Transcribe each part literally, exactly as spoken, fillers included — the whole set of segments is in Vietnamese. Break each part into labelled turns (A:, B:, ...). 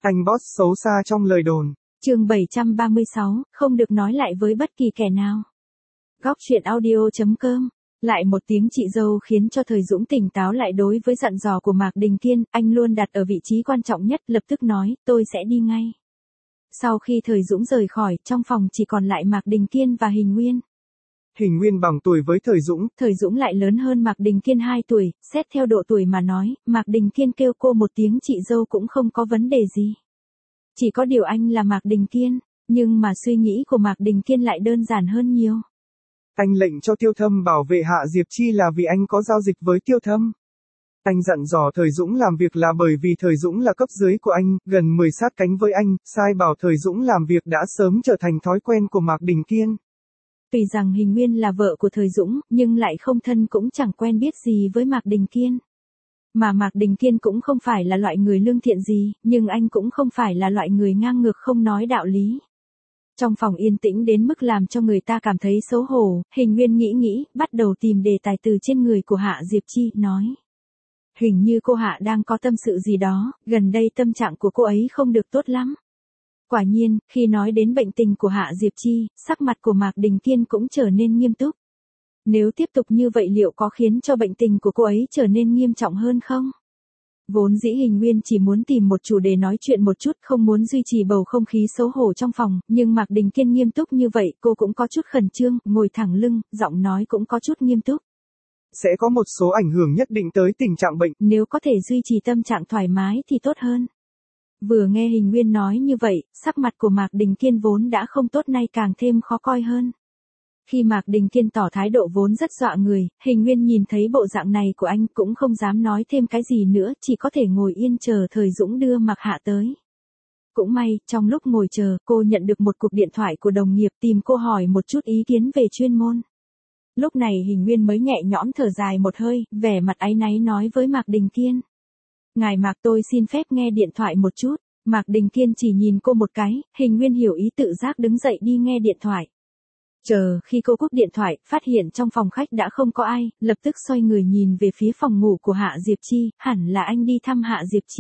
A: Anh boss xấu xa trong lời đồn.
B: Chương bảy trăm ba mươi sáu, không được nói lại với bất kỳ kẻ nào. Góc truyện audio chấm com. Lại một tiếng chị dâu khiến cho Thời Dũng tỉnh táo lại đối với dặn dò của Mạc Đình Kiên, anh luôn đặt ở vị trí quan trọng nhất, lập tức nói, tôi sẽ đi ngay. Sau khi Thời Dũng rời khỏi, trong phòng chỉ còn lại Mạc Đình Kiên và Hình Nguyên.
A: Hình Nguyên bằng tuổi với Thời Dũng.
B: Thời Dũng lại lớn hơn Mạc Đình Kiên hai tuổi, xét theo độ tuổi mà nói, Mạc Đình Kiên kêu cô một tiếng chị dâu cũng không có vấn đề gì. Chỉ có điều anh là Mạc Đình Kiên, nhưng mà suy nghĩ của Mạc Đình Kiên lại đơn giản hơn nhiều.
A: Anh lệnh cho Tiêu Thâm bảo vệ Hạ Diệp Chi là vì anh có giao dịch với Tiêu Thâm. Anh dặn dò Thời Dũng làm việc là bởi vì Thời Dũng là cấp dưới của anh, gần mười sát cánh với anh, sai bảo Thời Dũng làm việc đã sớm trở thành thói quen của Mạc Đình Kiên.
B: Tuy rằng Hình Nguyên là vợ của Thời Dũng, nhưng lại không thân cũng chẳng quen biết gì với Mạc Đình Kiên. Mà Mạc Đình Kiên cũng không phải là loại người lương thiện gì, nhưng anh cũng không phải là loại người ngang ngược không nói đạo lý. Trong phòng yên tĩnh đến mức làm cho người ta cảm thấy xấu hổ, Hình Nguyên nghĩ nghĩ, bắt đầu tìm đề tài từ trên người của Hạ Diệp Chi, nói. Hình như cô Hạ đang có tâm sự gì đó, gần đây tâm trạng của cô ấy không được tốt lắm. Quả nhiên, khi nói đến bệnh tình của Hạ Diệp Chi, sắc mặt của Mạc Đình Kiên cũng trở nên nghiêm túc. Nếu tiếp tục như vậy liệu có khiến cho bệnh tình của cô ấy trở nên nghiêm trọng hơn không? Vốn dĩ Hình Nguyên chỉ muốn tìm một chủ đề nói chuyện một chút, không muốn duy trì bầu không khí xấu hổ trong phòng, nhưng Mạc Đình Kiên nghiêm túc như vậy, cô cũng có chút khẩn trương, ngồi thẳng lưng, giọng nói cũng có chút nghiêm túc.
A: Sẽ có một số ảnh hưởng nhất định tới tình trạng bệnh.
B: Nếu có thể duy trì tâm trạng thoải mái thì tốt hơn. Vừa nghe Hình Nguyên nói như vậy, sắc mặt của Mạc Đình Kiên vốn đã không tốt nay càng thêm khó coi hơn. Khi Mạc Đình Kiên tỏ thái độ vốn rất dọa người, Hình Nguyên nhìn thấy bộ dạng này của anh cũng không dám nói thêm cái gì nữa, chỉ có thể ngồi yên chờ Thời Dũng đưa Mạc Hạ tới. Cũng may, trong lúc ngồi chờ, cô nhận được một cuộc điện thoại của đồng nghiệp tìm cô hỏi một chút ý kiến về chuyên môn. Lúc này Hình Nguyên mới nhẹ nhõm thở dài một hơi, vẻ mặt áy náy nói với Mạc Đình Kiên. Ngài Mạc, tôi xin phép nghe điện thoại một chút. Mạc Đình Kiên chỉ nhìn cô một cái, Hình Nguyên hiểu ý tự giác đứng dậy đi nghe điện thoại. Chờ khi cô cúp điện thoại, phát hiện trong phòng khách đã không có ai, lập tức xoay người nhìn về phía phòng ngủ của Hạ Diệp Chi, hẳn là anh đi thăm Hạ Diệp Chi.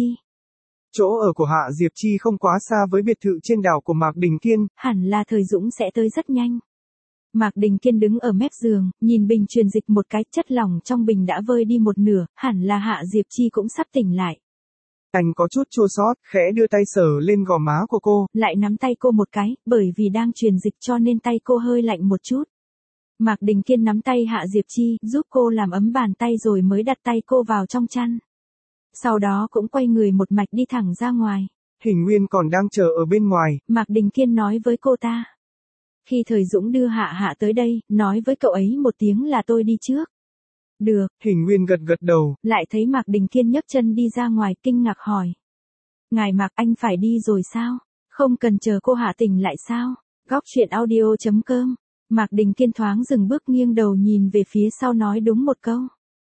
A: Chỗ ở của Hạ Diệp Chi không quá xa với biệt thự trên đảo của Mạc Đình Kiên.
B: Hẳn là Thời Dũng sẽ tới rất nhanh. Mạc Đình Kiên đứng ở mép giường, nhìn bình truyền dịch một cái, chất lỏng trong bình đã vơi đi một nửa, hẳn là Hạ Diệp Chi cũng sắp tỉnh lại.
A: Anh có chút chua xót, khẽ đưa tay sờ lên gò má của cô,
B: lại nắm tay cô một cái, bởi vì đang truyền dịch cho nên tay cô hơi lạnh một chút. Mạc Đình Kiên nắm tay Hạ Diệp Chi, giúp cô làm ấm bàn tay rồi mới đặt tay cô vào trong chăn. Sau đó cũng quay người một mạch đi thẳng ra ngoài.
A: Hình Nguyên còn đang chờ ở bên ngoài.
B: Mạc Đình Kiên nói với cô ta. Khi Thời Dũng đưa Hạ Hạ tới đây, nói với cậu ấy một tiếng là tôi đi trước. Được.
A: Hình Nguyên gật gật đầu.
B: Lại thấy Mạc Đình Kiên nhấc chân đi ra ngoài, kinh ngạc hỏi. Ngài Mạc, anh phải đi rồi sao? Không cần chờ cô Hạ tỉnh lại sao? Góc truyện audio chấm com. Mạc Đình Kiên thoáng dừng bước, nghiêng đầu nhìn về phía sau nói đúng một câu.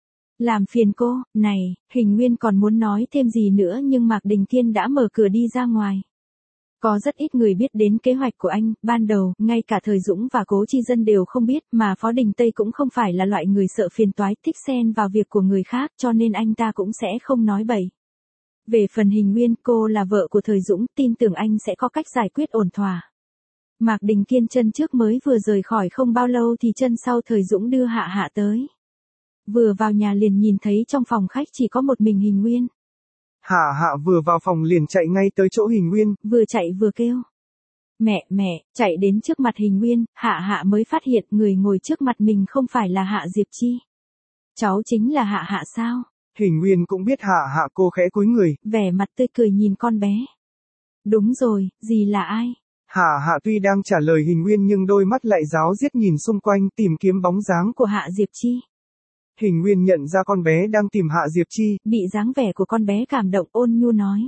B: Làm phiền cô. Này, Hình Nguyên còn muốn nói thêm gì nữa nhưng Mạc Đình Kiên đã mở cửa đi ra ngoài. Có rất ít người biết đến kế hoạch của anh, ban đầu, ngay cả Thời Dũng và Cố Chi Dân đều không biết, mà Phó Đình Tây cũng không phải là loại người sợ phiền toái, thích xen vào việc của người khác, cho nên anh ta cũng sẽ không nói bậy. Về phần Hình Nguyên, cô là vợ của Thời Dũng, tin tưởng anh sẽ có cách giải quyết ổn thỏa. Mạc Đình Kiên chân trước mới vừa rời khỏi không bao lâu thì chân sau Thời Dũng đưa Hạ Hạ tới. Vừa vào nhà liền nhìn thấy trong phòng khách chỉ có một mình Hình Nguyên.
A: Hạ Hạ vừa vào phòng liền chạy ngay tới chỗ Hình Nguyên,
B: vừa chạy vừa kêu. Mẹ, mẹ, chạy đến trước mặt Hình Nguyên, Hạ Hạ mới phát hiện người ngồi trước mặt mình không phải là Hạ Diệp Chi. Cháu chính là Hạ Hạ sao?
A: Hình Nguyên cũng biết Hạ Hạ, cô khẽ cúi người,
B: vẻ mặt tươi cười nhìn con bé. Đúng rồi, dì là ai?
A: Hạ Hạ tuy đang trả lời Hình Nguyên nhưng đôi mắt lại ráo riết nhìn xung quanh tìm kiếm bóng dáng
B: của Hạ Diệp Chi.
A: Hình Nguyên nhận ra con bé đang tìm Hạ Diệp Chi.
B: Bị dáng vẻ của con bé cảm động, ôn nhu nói.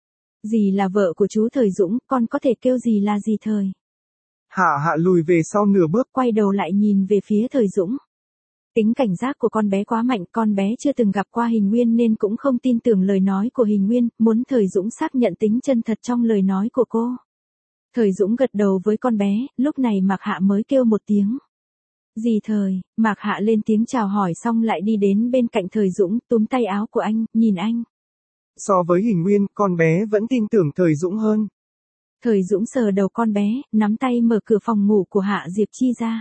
B: Dì là vợ của chú Thời Dũng, con có thể kêu dì là dì Thời.
A: Hạ Hạ lùi về sau nửa bước,
B: quay đầu lại nhìn về phía Thời Dũng. Tính cảnh giác của con bé quá mạnh, con bé chưa từng gặp qua Hình Nguyên nên cũng không tin tưởng lời nói của Hình Nguyên, muốn Thời Dũng xác nhận tính chân thật trong lời nói của cô. Thời Dũng gật đầu với con bé, lúc này Mạc Hạ mới kêu một tiếng. Dì Thời, Mạc Hạ lên tiếng chào hỏi xong lại đi đến bên cạnh Thời Dũng, túm tay áo của anh, nhìn anh.
A: So với Hình Nguyên, con bé vẫn tin tưởng Thời Dũng hơn.
B: Thời Dũng sờ đầu con bé, nắm tay mở cửa phòng ngủ của Hạ Diệp Chi ra.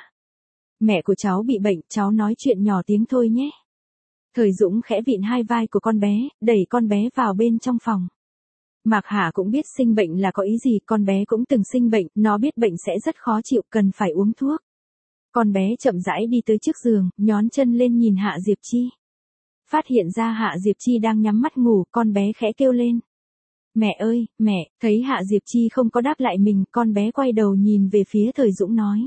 B: Mẹ của cháu bị bệnh, cháu nói chuyện nhỏ tiếng thôi nhé. Thời Dũng khẽ vịn hai vai của con bé, đẩy con bé vào bên trong phòng. Mạc Hạ cũng biết sinh bệnh là có ý gì, con bé cũng từng sinh bệnh, nó biết bệnh sẽ rất khó chịu, cần phải uống thuốc. Con bé chậm rãi đi tới trước giường, nhón chân lên nhìn Hạ Diệp Chi. Phát hiện ra Hạ Diệp Chi đang nhắm mắt ngủ, con bé khẽ kêu lên. Mẹ ơi, mẹ, thấy Hạ Diệp Chi không có đáp lại mình, con bé quay đầu nhìn về phía Thời Dũng nói.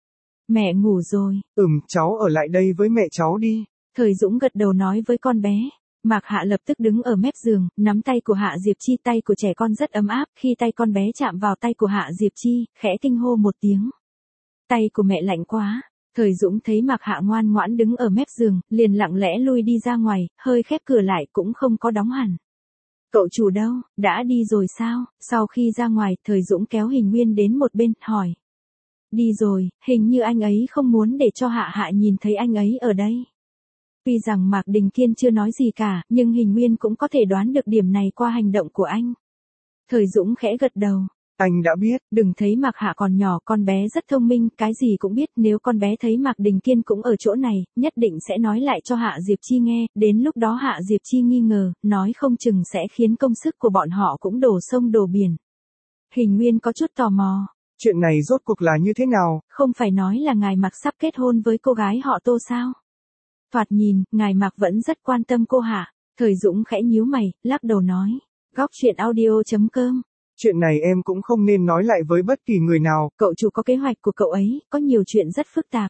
B: Mẹ ngủ rồi.
A: Ừm, cháu ở lại đây với mẹ cháu đi.
B: Thời Dũng gật đầu nói với con bé. Mạc Hạ lập tức đứng ở mép giường, nắm tay của Hạ Diệp Chi, tay của trẻ con rất ấm áp, khi tay con bé chạm vào tay của Hạ Diệp Chi, khẽ kinh hô một tiếng. Tay của mẹ lạnh quá. Thời Dũng thấy Mạc Hạ ngoan ngoãn đứng ở mép giường, liền lặng lẽ lui đi ra ngoài, hơi khép cửa lại cũng không có đóng hẳn. Cậu chủ đâu, đã đi rồi sao? Sau khi ra ngoài, Thời Dũng kéo Hình Nguyên đến một bên, hỏi. Đi rồi, hình như anh ấy không muốn để cho Hạ Hạ nhìn thấy anh ấy ở đây. Tuy rằng Mạc Đình Kiên chưa nói gì cả, nhưng Hình Nguyên cũng có thể đoán được điểm này qua hành động của anh. Thời Dũng khẽ gật đầu.
A: Anh đã biết.
B: Đừng thấy Mạc Hạ còn nhỏ, con bé rất thông minh, cái gì cũng biết, nếu con bé thấy Mạc Đình Kiên cũng ở chỗ này, nhất định sẽ nói lại cho Hạ Diệp Chi nghe, đến lúc đó Hạ Diệp Chi nghi ngờ, nói không chừng sẽ khiến công sức của bọn họ cũng đổ sông đổ biển. Hình Nguyên có chút tò mò.
A: Chuyện này rốt cuộc là như thế nào?
B: Không phải nói là ngài Mạc sắp kết hôn với cô gái họ Tô sao? Thoạt nhìn, ngài Mạc vẫn rất quan tâm cô Hạ. Thời Dũng khẽ nhíu mày, lắc đầu nói. Góc chuyện audio chấm com.
A: Chuyện này em cũng không nên nói lại với bất kỳ người nào.
B: Cậu chủ có kế hoạch của cậu ấy, có nhiều chuyện rất phức tạp.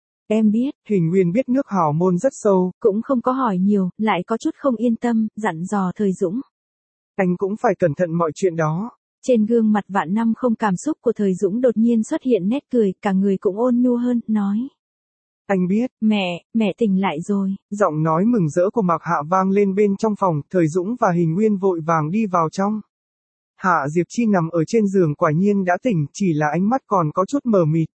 B: Em biết.
A: Hình Nguyên biết nước hào môn rất sâu.
B: Cũng không có hỏi nhiều, lại có chút không yên tâm, dặn dò Thời Dũng.
A: Anh cũng phải cẩn thận mọi chuyện đó.
B: Trên gương mặt vạn năm không cảm xúc của Thời Dũng đột nhiên xuất hiện nét cười, cả người cũng ôn nhu hơn, nói.
A: Anh biết.
B: Mẹ, mẹ tỉnh lại rồi.
A: Giọng nói mừng rỡ của Mạc Hạ vang lên bên trong phòng, Thời Dũng và Hình Nguyên vội vàng đi vào trong. Hạ Diệp Chi nằm ở trên giường quả nhiên đã tỉnh, chỉ là ánh mắt còn có chút mờ mịt.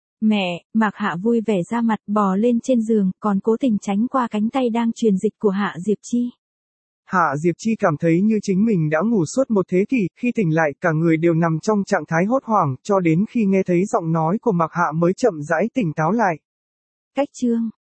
B: Mẹ, Mạc Hạ vui vẻ ra mặt, bò lên trên giường, còn cố tình tránh qua cánh tay đang truyền dịch của Hạ Diệp Chi.
A: Hạ Diệp Chi cảm thấy như chính mình đã ngủ suốt một thế kỷ, khi tỉnh lại cả người đều nằm trong trạng thái hốt hoảng, cho đến khi nghe thấy giọng nói của Mạc Hạ mới chậm rãi tỉnh táo lại.
B: Cách chương